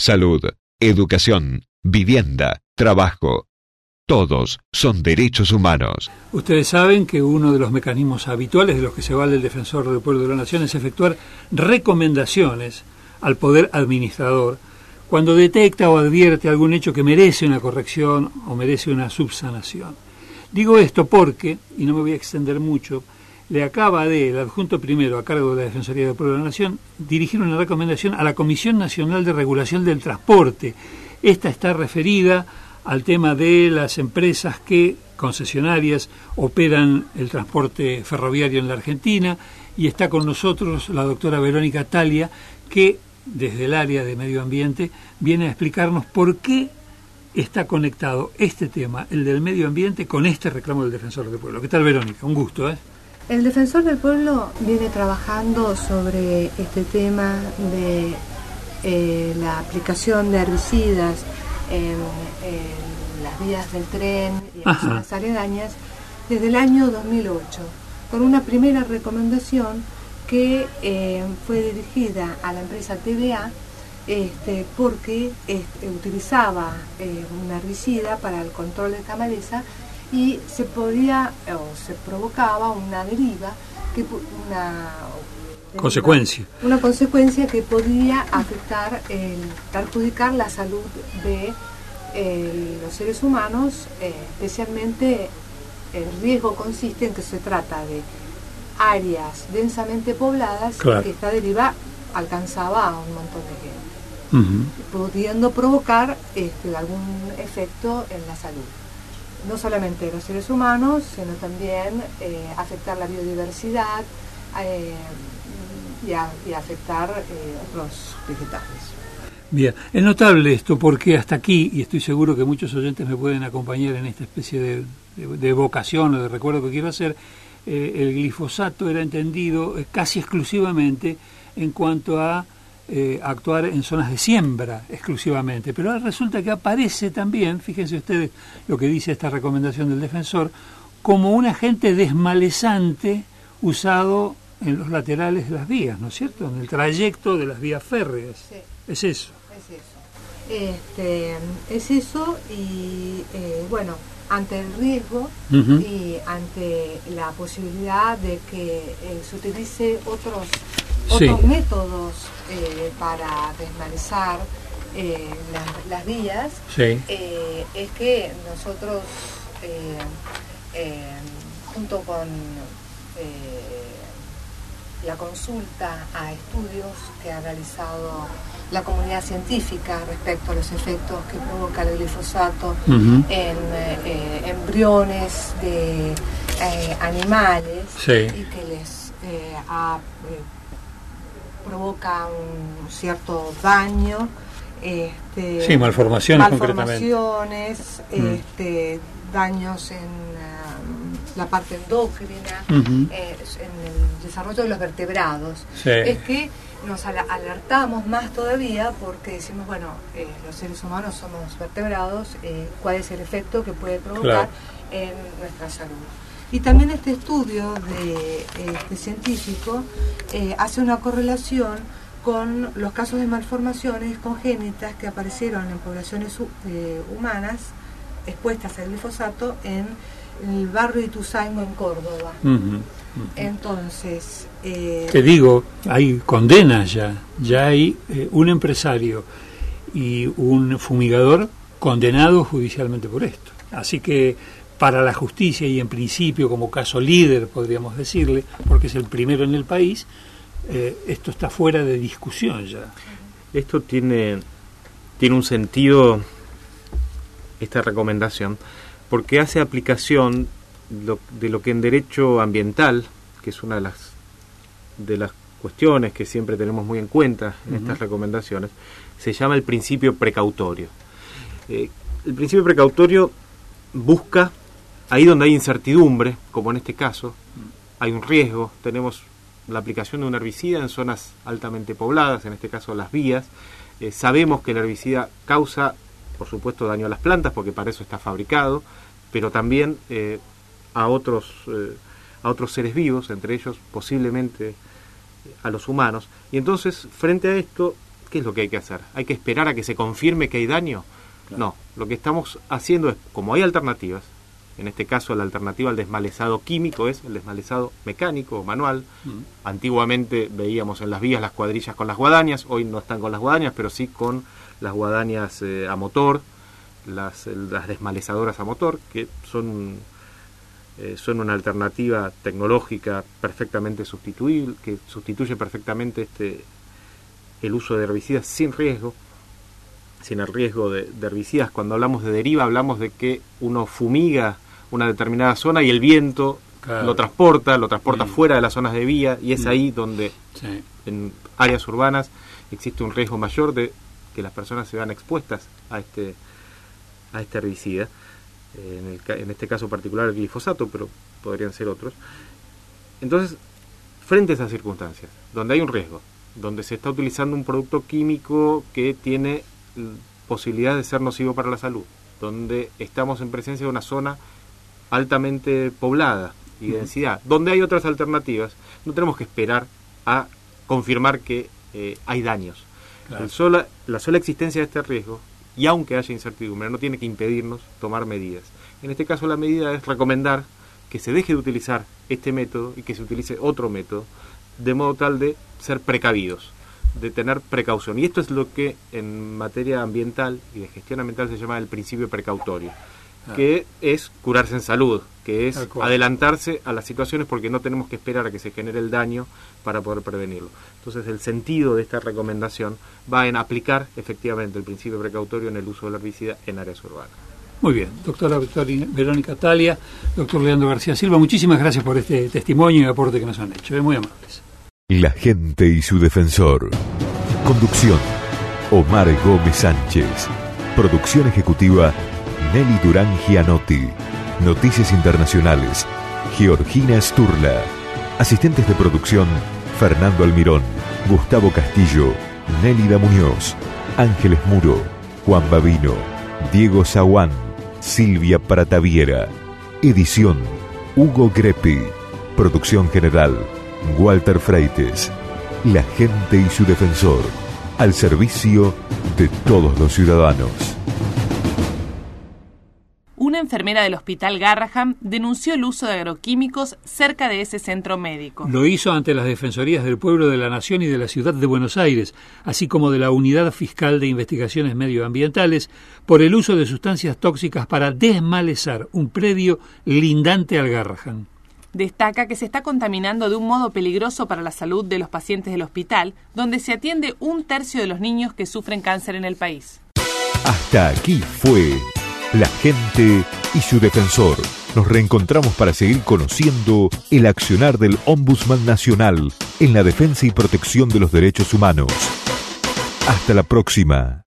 salud, educación, vivienda, trabajo. Todos son derechos humanos. Ustedes saben que uno de los mecanismos habituales de los que se vale el Defensor del Pueblo de la Nación es efectuar recomendaciones al Poder Administrador cuando detecta o advierte algún hecho que merece una corrección o merece una subsanación. Digo esto porque, y no me voy a extender mucho, le acaba el adjunto primero a cargo de la Defensoría del Pueblo de la Nación dirigir una recomendación a la Comisión Nacional de Regulación del Transporte. Esta está referida al tema de las empresas concesionarias operan el transporte ferroviario en la Argentina, y está con nosotros la doctora Verónica Talia, que desde el área de medio ambiente viene a explicarnos por qué está conectado este tema, el del medio ambiente, con este reclamo del Defensor del Pueblo. ¿Qué tal, Verónica? Un gusto, ¿eh? El Defensor del Pueblo viene trabajando sobre este tema de la aplicación de herbicidas en las vías del tren y en las aledañas desde el año 2008, con una primera recomendación que fue dirigida a la empresa TVA, porque utilizaba un herbicida para el control de esta maleza y se podía o se provocaba una deriva, una consecuencia que podía perjudicar la salud de los seres humanos, especialmente el riesgo consiste en que se trata de áreas densamente pobladas, claro, que esta deriva alcanzaba a un montón de gente, pudiendo provocar algún efecto en la salud, no solamente de los seres humanos, sino también afectar la biodiversidad y afectar otros vegetales. Bien, es notable esto porque hasta aquí, y estoy seguro que muchos oyentes me pueden acompañar en esta especie de evocación o de recuerdo que quiero hacer, el glifosato era entendido casi exclusivamente en cuanto a actuar en zonas de siembra exclusivamente, pero ahora resulta que aparece también, fíjense ustedes lo que dice esta recomendación del defensor, como un agente desmalezante usado en los laterales de las vías, ¿no es cierto?, en el trayecto de las vías férreas. Sí. Es eso. Es eso y bueno, ante el riesgo y ante la posibilidad de que se utilice otros métodos para desmalezar las vías, es que nosotros junto con la consulta a estudios que ha realizado la comunidad científica respecto a los efectos que provoca el glifosato en embriones de animales, y que les provoca un cierto daño, malformaciones daños en la parte endocrina, en el desarrollo de los vertebrados. Es que nos alertamos más todavía porque decimos, bueno, los seres humanos somos vertebrados, cuál es el efecto que puede provocar en nuestra salud. Y también este estudio de científico hace una correlación con los casos de malformaciones congénitas que aparecieron en poblaciones humanas expuestas al glifosato en el barrio de Ituzaingó, en Córdoba. Entonces, te digo, hay condenas ya hay un empresario y un fumigador condenados judicialmente por esto. Así que para la justicia, y en principio como caso líder podríamos decirle, porque es el primero en el país, esto está fuera de discusión ya. Esto tiene un sentido, esta recomendación, porque hace aplicación de lo que en derecho ambiental, que es una de las cuestiones que siempre tenemos muy en cuenta en estas recomendaciones, se llama el principio precautorio. El principio precautorio busca, ahí donde hay incertidumbre, como en este caso, hay un riesgo, tenemos la aplicación de un herbicida en zonas altamente pobladas, en este caso las vías, sabemos que el herbicida causa, por supuesto, daño a las plantas, porque para eso está fabricado, pero también a otros seres vivos, entre ellos posiblemente a los humanos. Y entonces, frente a esto, ¿qué es lo que hay que hacer? ¿Hay que esperar a que se confirme que hay daño? Claro. No, lo que estamos haciendo es, como hay alternativas, en este caso la alternativa al desmalezado químico es el desmalezado mecánico o manual. Antiguamente veíamos en las vías las cuadrillas con las guadañas, hoy no están con las guadañas, pero sí con las guadañas a motor, las desmalezadoras a motor, que son una alternativa tecnológica perfectamente sustituible, que sustituye perfectamente el uso de herbicidas sin el riesgo de herbicidas. Cuando hablamos de deriva, hablamos de que uno fumiga una determinada zona y el viento lo transporta fuera de las zonas de vía, y es ahí donde en áreas urbanas existe un riesgo mayor de que las personas se vean expuestas a este herbicida. En este caso particular el glifosato, pero podrían ser otros. Entonces, frente a esas circunstancias, donde hay un riesgo, donde se está utilizando un producto químico que tiene posibilidad de ser nocivo para la salud, donde estamos en presencia de una zona altamente poblada y de densidad, donde hay otras alternativas, no tenemos que esperar a confirmar que hay daños. Claro. La sola existencia de este riesgo, y aunque haya incertidumbre, no tiene que impedirnos tomar medidas. En este caso la medida es recomendar que se deje de utilizar este método y que se utilice otro método, de modo tal de ser precavidos, de tener precaución. Y esto es lo que en materia ambiental y de gestión ambiental se llama el principio precautorio, que es curarse en salud, que es adelantarse a las situaciones, porque no tenemos que esperar a que se genere el daño para poder prevenirlo. Entonces el sentido de esta recomendación va en aplicar efectivamente el principio precautorio en el uso del herbicida en áreas urbanas. Muy bien, doctora Verónica Talia, doctor Leandro García Silva, muchísimas gracias por este testimonio y aporte que nos han hecho, muy amables. La gente y su defensor. Conducción: Omar Gómez Sánchez. Producción ejecutiva: Nelly Durán Gianotti. Noticias internacionales: Georgina Sturla. Asistentes de producción: Fernando Almirón, Gustavo Castillo, Nélida Muñoz, Ángeles Muro, Juan Babino, Diego Zaguán, Silvia Prataviera. Edición: Hugo Greppi. Producción general: Walter Freites. La gente y su defensor, al servicio de todos los ciudadanos. Una enfermera del Hospital Garrahan denunció el uso de agroquímicos cerca de ese centro médico. Lo hizo ante las Defensorías del Pueblo, de la Nación y de la Ciudad de Buenos Aires, así como de la Unidad Fiscal de Investigaciones Medioambientales, por el uso de sustancias tóxicas para desmalezar un predio lindante al Garrahan. Destaca que se está contaminando de un modo peligroso para la salud de los pacientes del hospital, donde se atiende 1/3 de los niños que sufren cáncer en el país. Hasta aquí fue La gente y su defensor. Nos reencontramos para seguir conociendo el accionar del Ombudsman Nacional en la defensa y protección de los derechos humanos. Hasta la próxima.